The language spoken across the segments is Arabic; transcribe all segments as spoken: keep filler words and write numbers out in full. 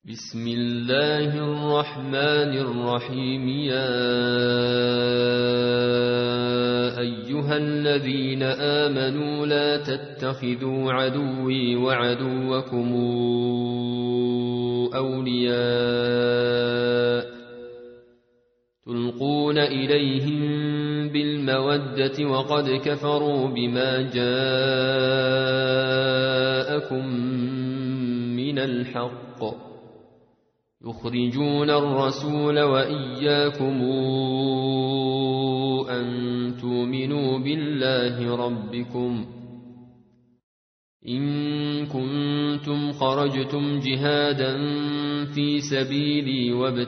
بسم الله الرحمن الرحيم. يا أيها الذين آمنوا لا تتخذوا عدوي وعدوكم أولياء تلقون إليهم بالمودة وقد كفروا بما جاءكم من الحق يخرجون الرسول وإياكم أن تؤمنوا بالله ربكم إن كنتم خرجتم جهادا في سبيلي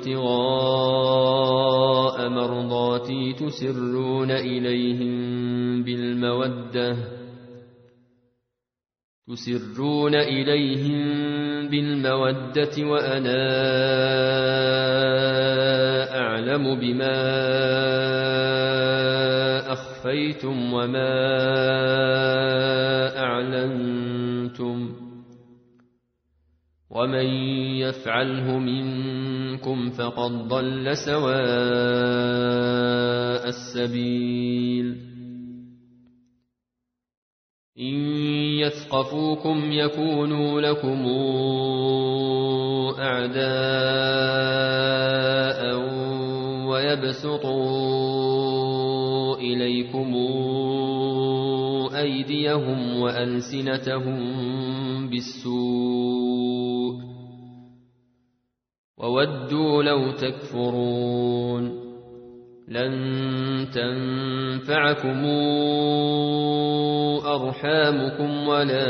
وابتغاء مرضاتي تسرون إليهم بالمودة تسرون إليهم بالمودة وأنا أعلم بما أخفيتم وما أعلنتم ومن يفعله منكم فقد ضل سواء السبيل. إن يثقفوكم يكونوا لكم أعداء ويبسطوا إليكم أيديهم وألسنتهم بالسوء وودوا لو تكفرون. لن تنفعكم أرحامكم ولا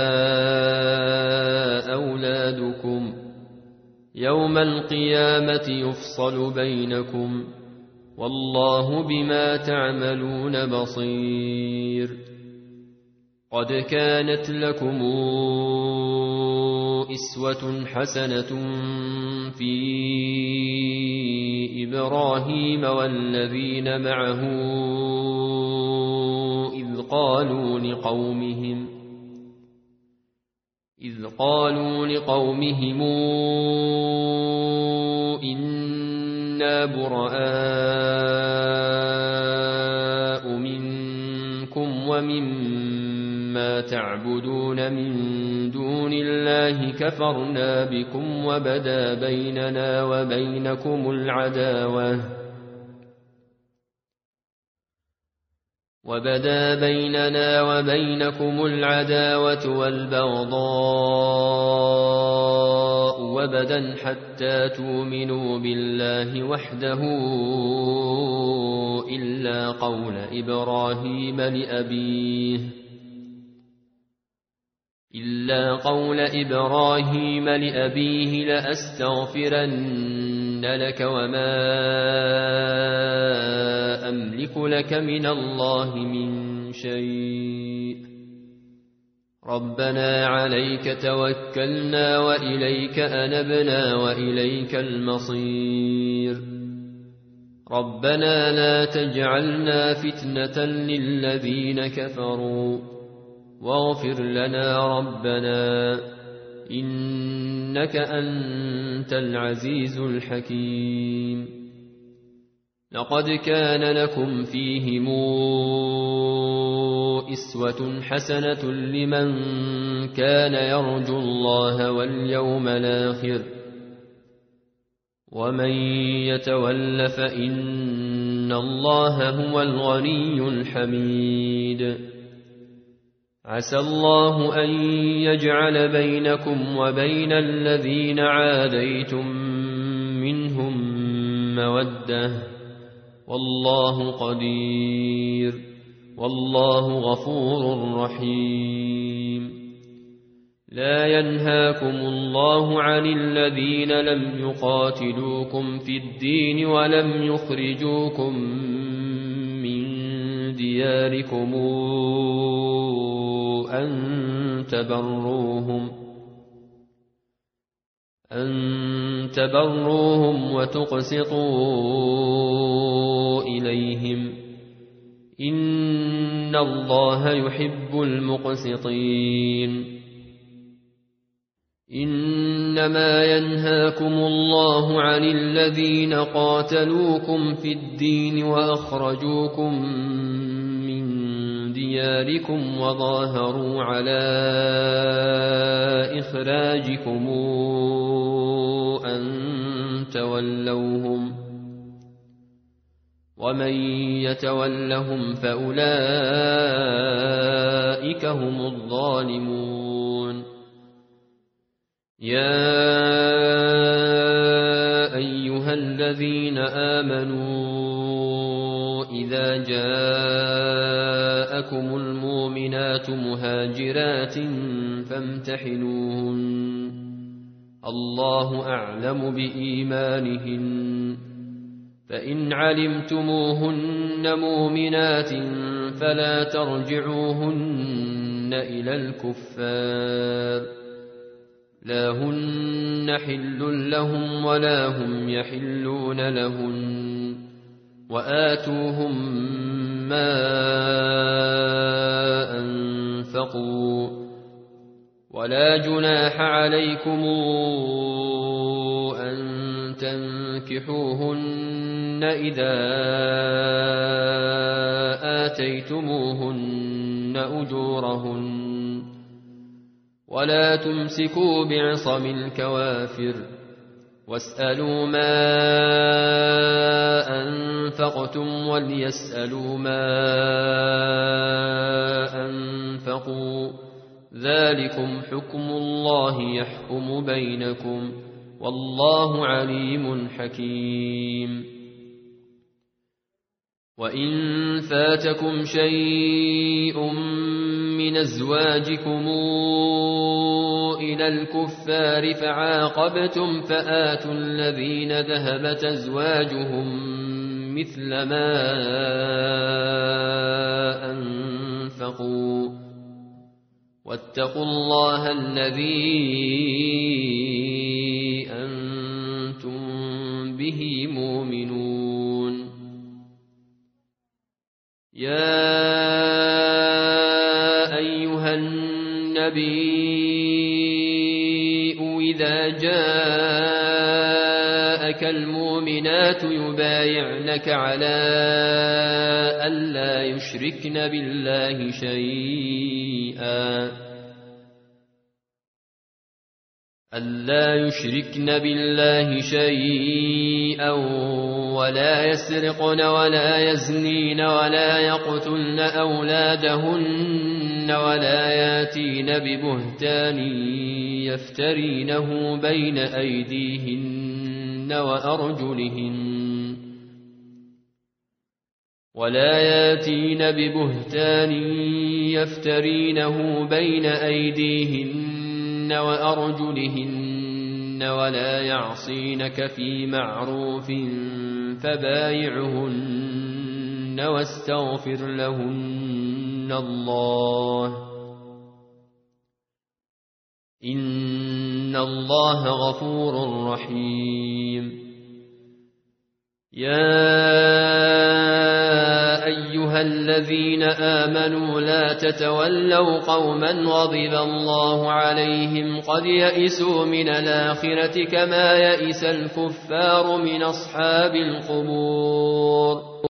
أولادكم يوم القيامة يفصل بينكم والله بما تعملون بصير. قد كانت لكم إسوة حسنة في إبراهيم والذين معه إذ قالوا لقومهم إذ قالوا لقومهم إنا براء منكم ومما تعبدون من دون الله كفرنا بكم وبدا بيننا وبينكم العداوة وبدا بيننا وبينكم العداوة والبغضاء وبدا حتى تؤمنوا بالله وحده إلا قول إبراهيم لأبيه إلا قول إبراهيم لأبيه لأستغفرن لك وما أملك لك من الله من شيء ربنا عليك توكلنا وإليك أنبنا وإليك المصير. ربنا لا تجعلنا فتنة للذين كفروا واغفر لنا ربنا إنك أنت العزيز الحكيم. لقد كان لكم فيهم إسوة حسنة لمن كان يرجو الله واليوم الآخر ومن يتول فإن الله هو الغني الحميد. عسى الله أن يجعل بينكم وبين الذين عاديتم منهم مودة والله قدير والله غفور رحيم. لا ينهاكم الله عن الذين لم يقاتلوكم في الدين ولم يخرجوكم من دياركم أن تبروهم أن تبروهم وتقسطوا إليهم إن الله يحب المقسطين. إن إنما ينهاكم الله عن الذين قاتلوكم في الدين وأخرجوكم من دياركم وظاهروا على إخراجكم أن تولوهم ومن يتولهم فأولئك هم الظالمون يا أيها الذين آمنوا إذا جاءكم المؤمنات مهاجرات فامتحنوهن الله أعلم بإيمانهن فإن علمتموهن مؤمنات فلا ترجعوهن إلى الكفار لا هن حل لهم ولا هم يحلون لهن وآتوهم ما أنفقوا ولا جناح عليكم أن تنكحوهن إذا آتيتموهن أجورهن ولا تمسكوا بعصم الكوافر واسألوا ما أنفقتم وليسألوا ما أنفقوا ذلكم حكم الله يحكم بينكم والله عليم حكيم وإن فاتكم شيء من أزواجكم إلى الكفار فعاقبتم فآتوا الذين ذهبت أزواجهم مثل ما أنفقوا واتقوا الله الذي أنتم به مؤمنون يا أيها النبي إذا جاءك المؤمنات يبايعنك على ألا يشركن بالله شيئا ألا يشركن بالله شيئا ولا يسرقن ولا يزنين ولا يقتلن أولادهن ولا ياتين ببهتان يفترينه بين أيديهن وأرجلهن ولا ياتين ببهتان يفترينه بين أيديهن وأرجلهن ولا يعصينك في معروف فبايعهن واستغفر لهن الله إن الله غفور رحيم يا أيها الذين آمنوا لا تتولوا قوما غضب الله عليهم قد يئسوا من الآخرة كما يئس الكفار من أصحاب القبور